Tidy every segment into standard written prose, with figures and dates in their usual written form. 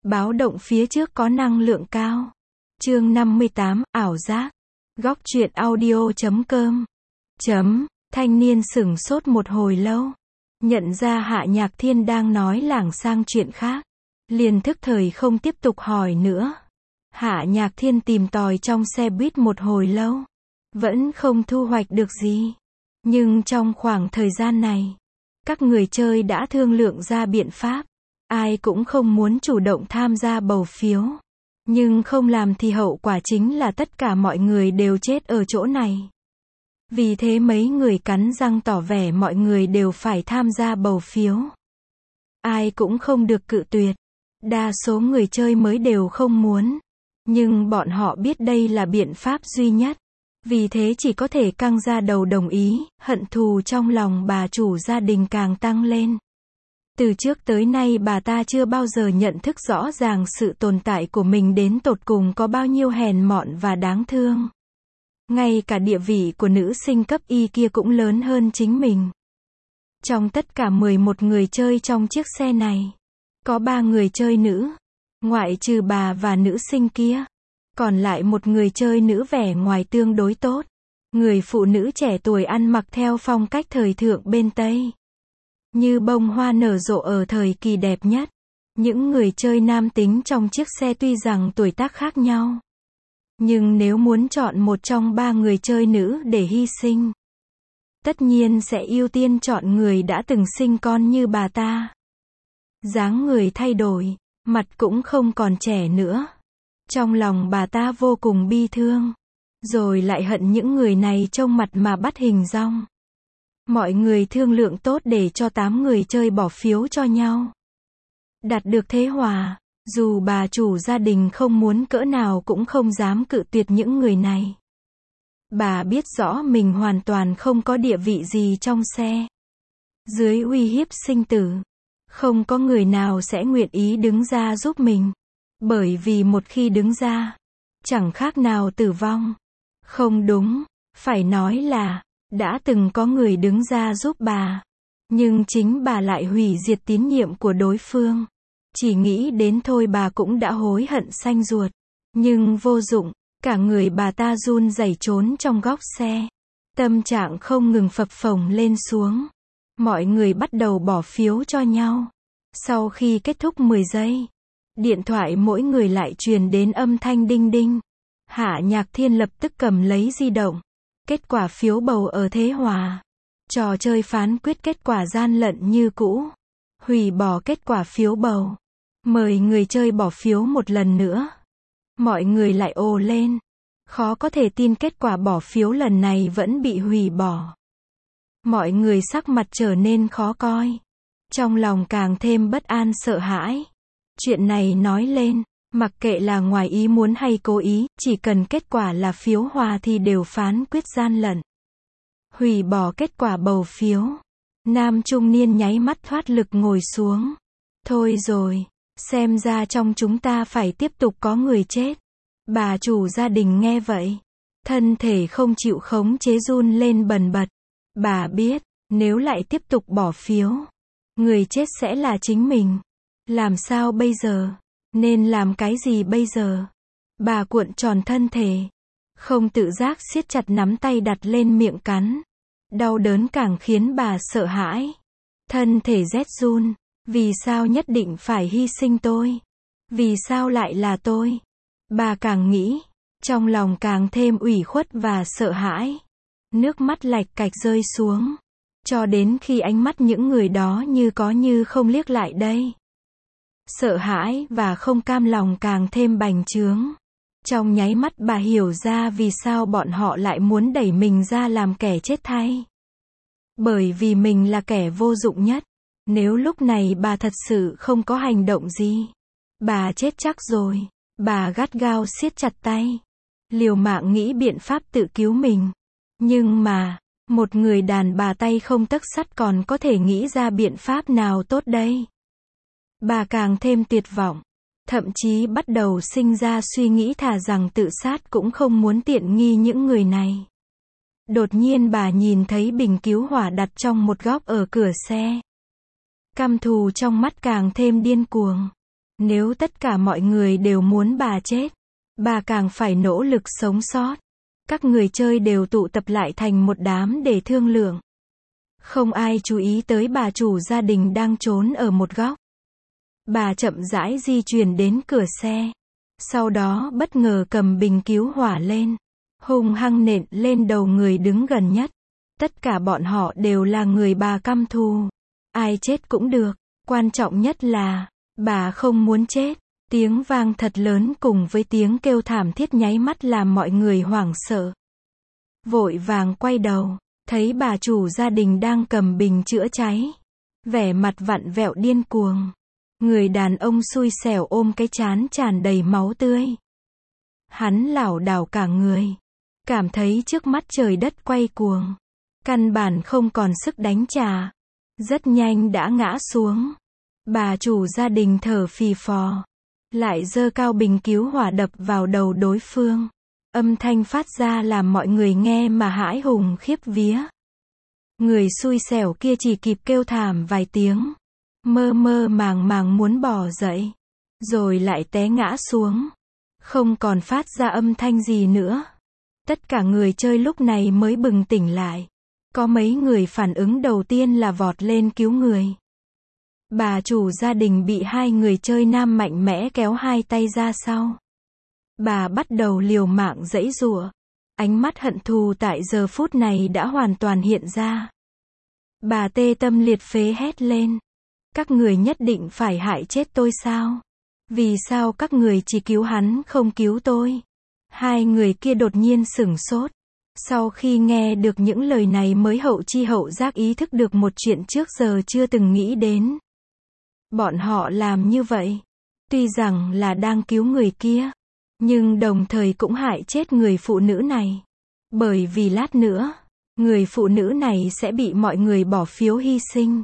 Báo động phía trước có năng lượng cao. Chương 58, ảo giác. Góc truyện audio.com. Thanh niên sửng sốt một hồi lâu. Nhận ra Hạ Nhạc Thiên đang nói lảng sang chuyện khác. Liền thức thời không tiếp tục hỏi nữa. Hạ Nhạc Thiên tìm tòi trong xe buýt một hồi lâu. Vẫn không thu hoạch được gì. Nhưng trong khoảng thời gian này, các người chơi đã thương lượng ra biện pháp. Ai cũng không muốn chủ động tham gia bầu phiếu. Nhưng không làm thì hậu quả chính là tất cả mọi người đều chết ở chỗ này. Vì thế mấy người cắn răng tỏ vẻ mọi người đều phải tham gia bầu phiếu. Ai cũng không được cự tuyệt. Đa số người chơi mới đều không muốn. Nhưng bọn họ biết đây là biện pháp duy nhất. Vì thế chỉ có thể căng ra đầu đồng ý, hận thù trong lòng bà chủ gia đình càng tăng lên. Từ trước tới nay bà ta chưa bao giờ nhận thức rõ ràng sự tồn tại của mình đến tột cùng có bao nhiêu hèn mọn và đáng thương. Ngay cả địa vị của nữ sinh cấp Y kia cũng lớn hơn chính mình. Trong tất cả 11 người chơi trong chiếc xe này, có 3 người chơi nữ, ngoại trừ bà và nữ sinh kia. Còn lại một người chơi nữ vẻ ngoài tương đối tốt. Người phụ nữ trẻ tuổi ăn mặc theo phong cách thời thượng bên Tây. Như bông hoa nở rộ ở thời kỳ đẹp nhất. Những người chơi nam tính trong chiếc xe tuy rằng tuổi tác khác nhau. Nhưng nếu muốn chọn một trong 3 người chơi nữ để hy sinh, tất nhiên sẽ ưu tiên chọn người đã từng sinh con như bà ta. Dáng người thay đổi, mặt cũng không còn trẻ nữa. Trong lòng bà ta vô cùng bi thương. Rồi lại hận những người này trông mặt mà bắt hình dong. Mọi người thương lượng tốt để cho 8 người chơi bỏ phiếu cho nhau. Đạt được thế hòa, dù bà chủ gia đình không muốn cỡ nào cũng không dám cự tuyệt những người này. Bà biết rõ mình hoàn toàn không có địa vị gì trong xe. Dưới uy hiếp sinh tử, không có người nào sẽ nguyện ý đứng ra giúp mình. Bởi vì một khi đứng ra, chẳng khác nào tử vong. Không đúng, phải nói là, đã từng có người đứng ra giúp bà. Nhưng chính bà lại hủy diệt tín nhiệm của đối phương. Chỉ nghĩ đến thôi bà cũng đã hối hận xanh ruột. Nhưng vô dụng, cả người bà ta run rẩy trốn trong góc xe. Tâm trạng không ngừng phập phồng lên xuống. Mọi người bắt đầu bỏ phiếu cho nhau. Sau khi kết thúc 10 giây, điện thoại mỗi người lại truyền đến âm thanh đinh đinh. Hạ Nhạc Thiên lập tức cầm lấy di động. Kết quả phiếu bầu ở thế hòa. Trò chơi phán quyết kết quả gian lận như cũ. Hủy bỏ kết quả phiếu bầu. Mời người chơi bỏ phiếu một lần nữa. Mọi người lại ồ lên. Khó có thể tin kết quả bỏ phiếu lần này vẫn bị hủy bỏ. Mọi người sắc mặt trở nên khó coi. Trong lòng càng thêm bất an sợ hãi. Chuyện này nói lên, mặc kệ là ngoài ý muốn hay cố ý, chỉ cần kết quả là phiếu hòa thì đều phán quyết gian lận. Hủy bỏ kết quả bầu phiếu. Nam trung niên nháy mắt thoát lực ngồi xuống. Thôi rồi, xem ra trong chúng ta phải tiếp tục có người chết. Bà chủ gia đình nghe vậy, thân thể không chịu khống chế run lên bần bật. Bà biết, nếu lại tiếp tục bỏ phiếu, người chết sẽ là chính mình. Làm sao bây giờ? Nên làm cái gì bây giờ? Bà cuộn tròn thân thể, không tự giác siết chặt nắm tay đặt lên miệng cắn. Đau đớn càng khiến bà sợ hãi. Thân thể rét run. Vì sao nhất định phải hy sinh tôi? Vì sao lại là tôi? Bà càng nghĩ, trong lòng càng thêm ủy khuất và sợ hãi. Nước mắt lạch cạch rơi xuống. Cho đến khi ánh mắt những người đó như có như không liếc lại đây. Sợ hãi và không cam lòng càng thêm bành trướng. Trong nháy mắt bà hiểu ra vì sao bọn họ lại muốn đẩy mình ra làm kẻ chết thay. Bởi vì mình là kẻ vô dụng nhất. Nếu lúc này bà thật sự không có hành động gì, bà chết chắc rồi. Bà gắt gao siết chặt tay, liều mạng nghĩ biện pháp tự cứu mình. Nhưng mà, một người đàn bà tay không tấc sắt còn có thể nghĩ ra biện pháp nào tốt đây? Bà càng thêm tuyệt vọng, thậm chí bắt đầu sinh ra suy nghĩ thà rằng tự sát cũng không muốn tiện nghi những người này. Đột nhiên bà nhìn thấy bình cứu hỏa đặt trong một góc ở cửa xe. Căm thù trong mắt càng thêm điên cuồng. Nếu tất cả mọi người đều muốn bà chết, bà càng phải nỗ lực sống sót. Các người chơi đều tụ tập lại thành một đám để thương lượng. Không ai chú ý tới bà chủ gia đình đang trốn ở một góc. Bà chậm rãi di chuyển đến cửa xe. Sau đó bất ngờ cầm bình cứu hỏa lên. Hung hăng nện lên đầu người đứng gần nhất. Tất cả bọn họ đều là người bà căm thù. Ai chết cũng được. Quan trọng nhất là, bà không muốn chết. Tiếng vang thật lớn cùng với tiếng kêu thảm thiết nháy mắt làm mọi người hoảng sợ. Vội vàng quay đầu, thấy bà chủ gia đình đang cầm bình chữa cháy. Vẻ mặt vặn vẹo điên cuồng. Người đàn ông xui xẻo ôm cái trán tràn đầy máu tươi. Hắn lảo đảo cả người. Cảm thấy trước mắt trời đất quay cuồng. Căn bản không còn sức đánh trả. Rất nhanh đã ngã xuống. Bà chủ gia đình thở phì phò. Lại giơ cao bình cứu hỏa đập vào đầu đối phương. Âm thanh phát ra làm mọi người nghe mà hãi hùng khiếp vía. Người xui xẻo kia chỉ kịp kêu thảm vài tiếng. Mơ mơ màng màng muốn bò dậy. Rồi lại té ngã xuống. Không còn phát ra âm thanh gì nữa. Tất cả người chơi lúc này mới bừng tỉnh lại. Có mấy người phản ứng đầu tiên là vọt lên cứu người. Bà chủ gia đình bị hai người chơi nam mạnh mẽ kéo hai tay ra sau. Bà bắt đầu liều mạng giãy giụa. Ánh mắt hận thù tại giờ phút này đã hoàn toàn hiện ra. Bà tê tâm liệt phế hét lên. Các người nhất định phải hại chết tôi sao? Vì sao các người chỉ cứu hắn không cứu tôi? Hai người kia đột nhiên sửng sốt. Sau khi nghe được những lời này mới hậu chi hậu giác ý thức được một chuyện trước giờ chưa từng nghĩ đến. Bọn họ làm như vậy, tuy rằng là đang cứu người kia, nhưng đồng thời cũng hại chết người phụ nữ này. Bởi vì lát nữa, người phụ nữ này sẽ bị mọi người bỏ phiếu hy sinh.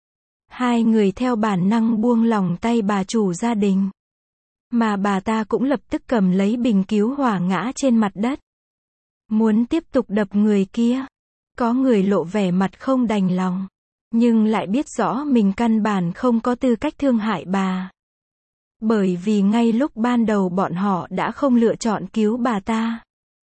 Hai người theo bản năng buông lỏng tay bà chủ gia đình. Mà bà ta cũng lập tức cầm lấy bình cứu hỏa ngã trên mặt đất. Muốn tiếp tục đập người kia. Có người lộ vẻ mặt không đành lòng. Nhưng lại biết rõ mình căn bản không có tư cách thương hại bà. Bởi vì ngay lúc ban đầu bọn họ đã không lựa chọn cứu bà ta.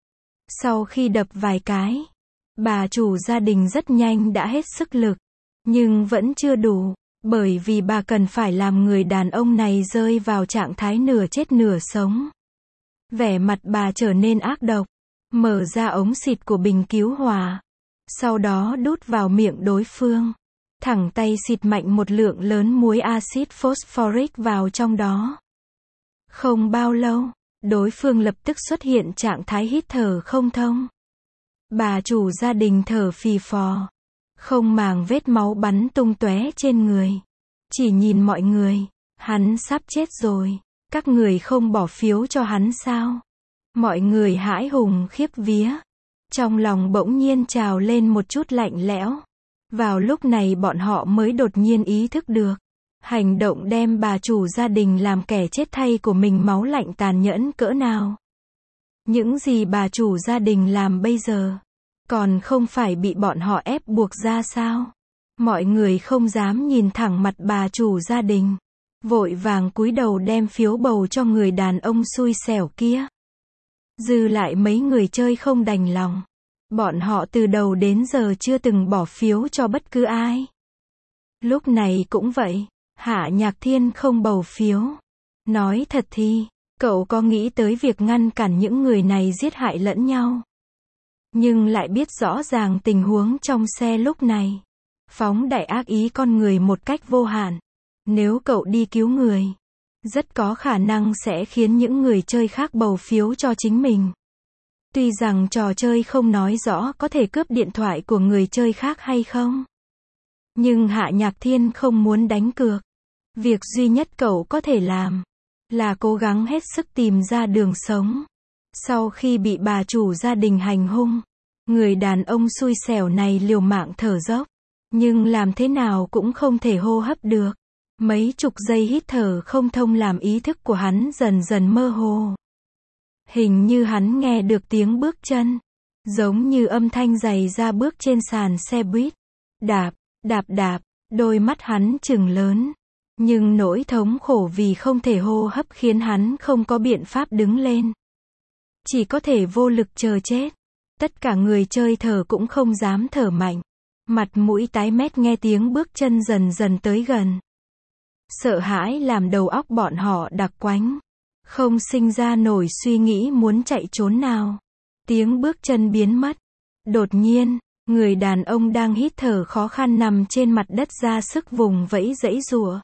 Sau khi đập vài cái, bà chủ gia đình rất nhanh đã hết sức lực. Nhưng vẫn chưa đủ, bởi vì bà cần phải làm người đàn ông này rơi vào trạng thái nửa chết nửa sống. Vẻ mặt bà trở nên ác độc, mở ra ống xịt của bình cứu hỏa. Sau đó đút vào miệng đối phương. Thẳng tay xịt mạnh một lượng lớn muối axit phosphoric vào trong đó. Không bao lâu, đối phương lập tức xuất hiện trạng thái hít thở không thông. Bà chủ gia đình thở phì phò. Không màng vết máu bắn tung tóe trên người. Chỉ nhìn mọi người, hắn sắp chết rồi. Các người không bỏ phiếu cho hắn sao? Mọi người hãi hùng khiếp vía. Trong lòng bỗng nhiên trào lên một chút lạnh lẽo. Vào lúc này bọn họ mới đột nhiên ý thức được. Hành động đem bà chủ gia đình làm kẻ chết thay của mình máu lạnh tàn nhẫn cỡ nào. Những gì bà chủ gia đình làm bây giờ, còn không phải bị bọn họ ép buộc ra sao? Mọi người không dám nhìn thẳng mặt bà chủ gia đình. Vội vàng cúi đầu đem phiếu bầu cho người đàn ông xui xẻo kia. Dư lại mấy người chơi không đành lòng. Bọn họ từ đầu đến giờ chưa từng bỏ phiếu cho bất cứ ai. Lúc này cũng vậy, Hạ Nhạc Thiên không bầu phiếu. Nói thật thì, cậu có nghĩ tới việc ngăn cản những người này giết hại lẫn nhau. Nhưng lại biết rõ ràng tình huống trong xe lúc này. Phóng đại ác ý con người một cách vô hạn. Nếu cậu đi cứu người, rất có khả năng sẽ khiến những người chơi khác bầu phiếu cho chính mình. Tuy rằng trò chơi không nói rõ có thể cướp điện thoại của người chơi khác hay không. Nhưng Hạ Nhạc Thiên không muốn đánh cược. Việc duy nhất cậu có thể làm là cố gắng hết sức tìm ra đường sống. Sau khi bị bà chủ gia đình hành hung, người đàn ông xui xẻo này liều mạng thở dốc. Nhưng làm thế nào cũng không thể hô hấp được. Mấy chục giây hít thở không thông làm ý thức của hắn dần dần mơ hồ. Hình như hắn nghe được tiếng bước chân. Giống như âm thanh giày ra bước trên sàn xe buýt. Đạp, đạp đạp, đôi mắt hắn trừng lớn. Nhưng nỗi thống khổ vì không thể hô hấp khiến hắn không có biện pháp đứng lên. Chỉ có thể vô lực chờ chết. Tất cả người chơi thở cũng không dám thở mạnh. Mặt mũi tái mét nghe tiếng bước chân dần dần tới gần. Sợ hãi làm đầu óc bọn họ đặc quánh. Không sinh ra nổi suy nghĩ muốn chạy trốn nào. Tiếng bước chân biến mất. Đột nhiên, người đàn ông đang hít thở khó khăn nằm trên mặt đất ra sức vùng vẫy giãy giụa.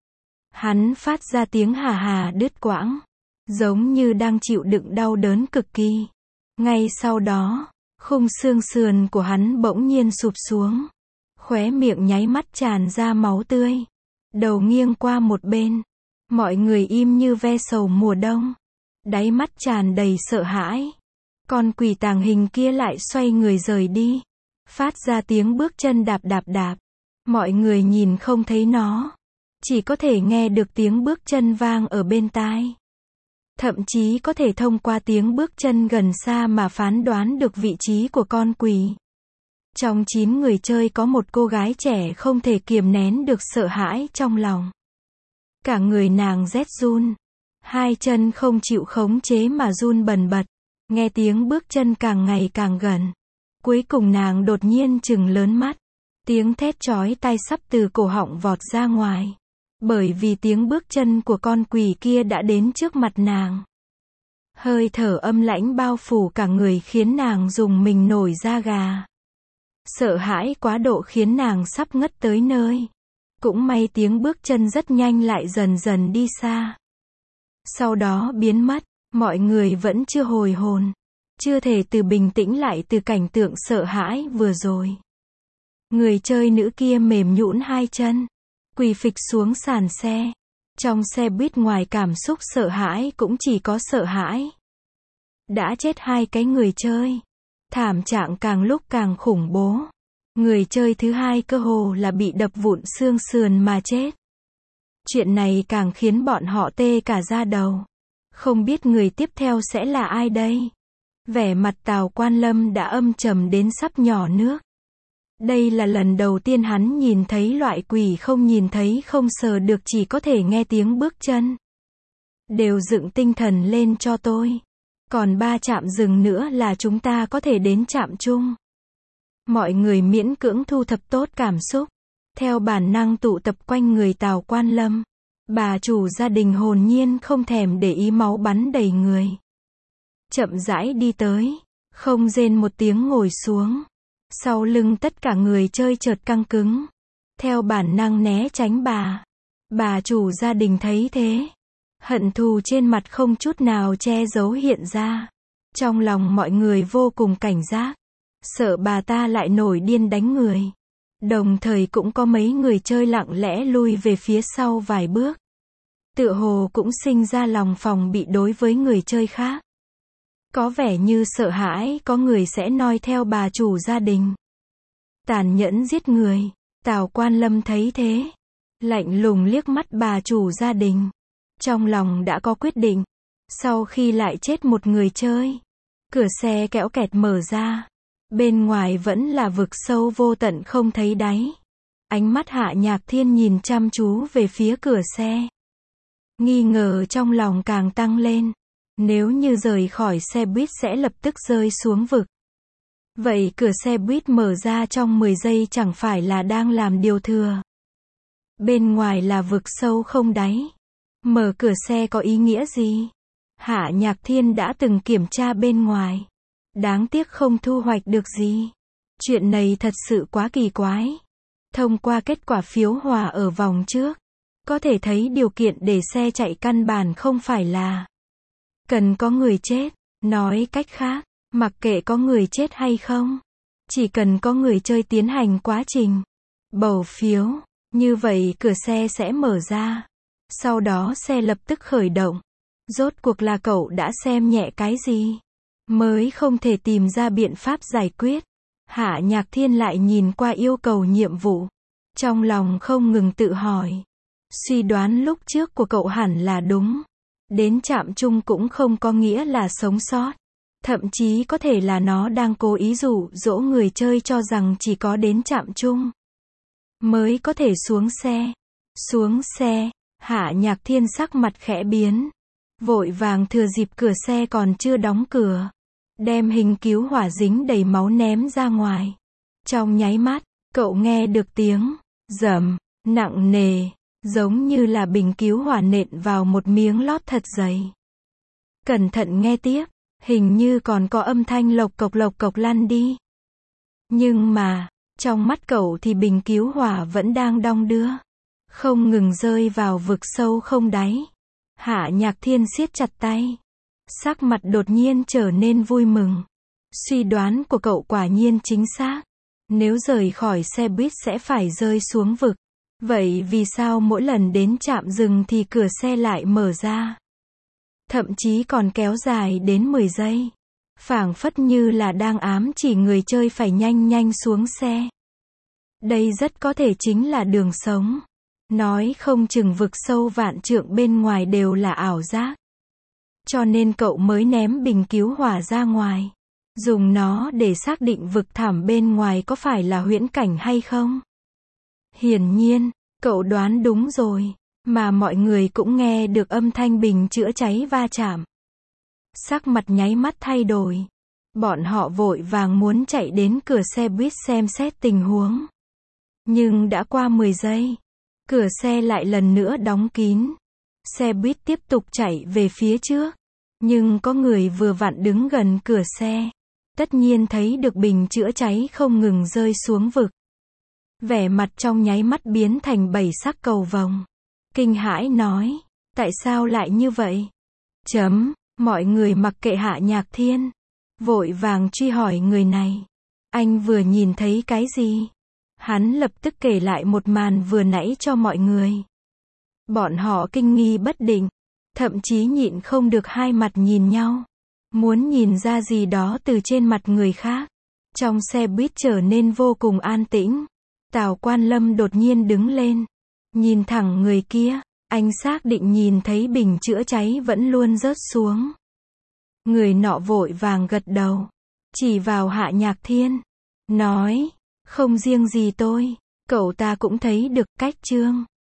Hắn phát ra tiếng hà hà đứt quãng, giống như đang chịu đựng đau đớn cực kỳ. Ngay sau đó, khung xương sườn của hắn bỗng nhiên sụp xuống. Khóe miệng nháy mắt tràn ra máu tươi. Đầu nghiêng qua một bên. Mọi người im như ve sầu mùa đông. Đáy mắt tràn đầy sợ hãi. Con quỷ tàng hình kia lại xoay người rời đi. Phát ra tiếng bước chân đạp đạp đạp. Mọi người nhìn không thấy nó. Chỉ có thể nghe được tiếng bước chân vang ở bên tai. Thậm chí có thể thông qua tiếng bước chân gần xa mà phán đoán được vị trí của con quỷ. Trong 9 người chơi có một cô gái trẻ không thể kiềm nén được sợ hãi trong lòng. Cả người nàng rét run. Hai chân không chịu khống chế mà run bần bật. Nghe tiếng bước chân càng ngày càng gần. Cuối cùng nàng đột nhiên trừng lớn mắt. Tiếng thét chói tai sắp từ cổ họng vọt ra ngoài. Bởi vì tiếng bước chân của con quỷ kia đã đến trước mặt nàng. Hơi thở âm lãnh bao phủ cả người khiến nàng rùng mình nổi da gà. Sợ hãi quá độ khiến nàng sắp ngất tới nơi. Cũng may tiếng bước chân rất nhanh lại dần dần đi xa. Sau đó biến mất, mọi người vẫn chưa hồi hồn. Chưa thể từ bình tĩnh lại từ cảnh tượng sợ hãi vừa rồi. Người chơi nữ kia mềm nhũn hai chân. Quỳ phịch xuống sàn xe. Trong xe buýt ngoài cảm xúc sợ hãi cũng chỉ có sợ hãi. Đã chết 2 cái người chơi. Thảm trạng càng lúc càng khủng bố. Người chơi thứ 2 cơ hồ là bị đập vụn xương sườn mà chết. Chuyện này càng khiến bọn họ tê cả da đầu. Không biết người tiếp theo sẽ là ai đây? Vẻ mặt Tào Quan Lâm đã âm trầm đến sắp nhỏ nước. Đây là lần đầu tiên hắn nhìn thấy loại quỷ không nhìn thấy không sờ được, chỉ có thể nghe tiếng bước chân. Đều dựng tinh thần lên cho tôi. Còn 3 trạm dừng nữa là chúng ta có thể đến trạm chung. Mọi người miễn cưỡng thu thập tốt cảm xúc. Theo bản năng tụ tập quanh người Tào Quan Lâm. Bà chủ gia đình hồn nhiên không thèm để ý máu bắn đầy người. Chậm rãi đi tới. Không rên một tiếng ngồi xuống. Sau lưng tất cả người chơi chợt căng cứng. Theo bản năng né tránh bà. Bà chủ gia đình thấy thế. Hận thù trên mặt không chút nào che giấu hiện ra. Trong lòng mọi người vô cùng cảnh giác. Sợ bà ta lại nổi điên đánh người. Đồng thời cũng có mấy người chơi lặng lẽ lui về phía sau vài bước. Tựa hồ cũng sinh ra lòng phòng bị đối với người chơi khác. Có vẻ như sợ hãi có người sẽ noi theo bà chủ gia đình. Tàn nhẫn giết người. Tào Quan Lâm thấy thế. Lạnh lùng liếc mắt bà chủ gia đình. Trong lòng đã có quyết định. Sau khi lại chết một người chơi. Cửa xe kéo kẹt mở ra. Bên ngoài vẫn là vực sâu vô tận không thấy đáy. Ánh mắt Hạ Nhạc Thiên nhìn chăm chú về phía cửa xe. Nghi ngờ trong lòng càng tăng lên. Nếu như rời khỏi xe buýt sẽ lập tức rơi xuống vực. Vậy cửa xe buýt mở ra trong 10 giây chẳng phải là đang làm điều thừa. Bên ngoài là vực sâu không đáy. Mở cửa xe có ý nghĩa gì? Hạ Nhạc Thiên đã từng kiểm tra bên ngoài. Đáng tiếc không thu hoạch được gì. Chuyện này thật sự quá kỳ quái. Thông qua kết quả phiếu hòa ở vòng trước, có thể thấy điều kiện để xe chạy căn bản không phải là cần có người chết. Nói cách khác, mặc kệ có người chết hay không, chỉ cần có người chơi tiến hành quá trình bầu phiếu, như vậy cửa xe sẽ mở ra. Sau đó xe lập tức khởi động. Rốt cuộc là cậu đã xem nhẹ cái gì? Mới không thể tìm ra biện pháp giải quyết. Hạ Nhạc Thiên lại nhìn qua yêu cầu nhiệm vụ. Trong lòng không ngừng tự hỏi. Suy đoán lúc trước của cậu hẳn là đúng. Đến trạm chung cũng không có nghĩa là sống sót. Thậm chí có thể là nó đang cố ý dụ dỗ người chơi cho rằng chỉ có đến trạm chung mới có thể xuống xe. Xuống xe, Hạ Nhạc Thiên sắc mặt khẽ biến. Vội vàng thừa dịp cửa xe còn chưa đóng cửa. Đem hình cứu hỏa dính đầy máu ném ra ngoài. Trong nháy mắt, cậu nghe được tiếng rầm nặng nề, giống như là bình cứu hỏa nện vào một miếng lót thật dày. Cẩn thận nghe tiếp, hình như còn có âm thanh lộc cộc lăn đi. Nhưng mà, trong mắt cậu thì bình cứu hỏa vẫn đang đong đưa, không ngừng rơi vào vực sâu không đáy. Hạ Nhạc Thiên siết chặt tay, sắc mặt đột nhiên trở nên vui mừng. Suy đoán của cậu quả nhiên chính xác. Nếu rời khỏi xe buýt sẽ phải rơi xuống vực. Vậy vì sao mỗi lần đến trạm dừng thì cửa xe lại mở ra? Thậm chí còn kéo dài đến 10 giây. Phảng phất như là đang ám chỉ người chơi phải nhanh nhanh xuống xe. Đây rất có thể chính là đường sống. Nói không chừng vực sâu vạn trượng bên ngoài đều là ảo giác. Cho nên cậu mới ném bình cứu hỏa ra ngoài. Dùng nó để xác định vực thẳm bên ngoài có phải là huyễn cảnh hay không. Hiển nhiên, cậu đoán đúng rồi. Mà mọi người cũng nghe được âm thanh bình chữa cháy va chạm. Sắc mặt nháy mắt thay đổi. Bọn họ vội vàng muốn chạy đến cửa xe buýt xem xét tình huống. Nhưng đã qua 10 giây. Cửa xe lại lần nữa đóng kín. Xe buýt tiếp tục chạy về phía trước. Nhưng có người vừa vặn đứng gần cửa xe. Tất nhiên thấy được bình chữa cháy không ngừng rơi xuống vực. Vẻ mặt trong nháy mắt biến thành 7 sắc cầu vồng. Kinh hãi nói, tại sao lại như vậy? Mọi người mặc kệ Hạ Nhạc Thiên. Vội vàng truy hỏi người này. Anh vừa nhìn thấy cái gì? Hắn lập tức kể lại một màn vừa nãy cho mọi người. Bọn họ kinh nghi bất định. Thậm chí nhịn không được hai mặt nhìn nhau. Muốn nhìn ra gì đó từ trên mặt người khác. Trong xe buýt trở nên vô cùng an tĩnh. Tào Quan Lâm đột nhiên đứng lên. Nhìn thẳng người kia. Anh xác định nhìn thấy bình chữa cháy vẫn luôn rớt xuống. Người nọ vội vàng gật đầu. Chỉ vào Hạ Nhạc Thiên. Nói. Không riêng gì tôi. Cậu ta cũng thấy được cách Trương.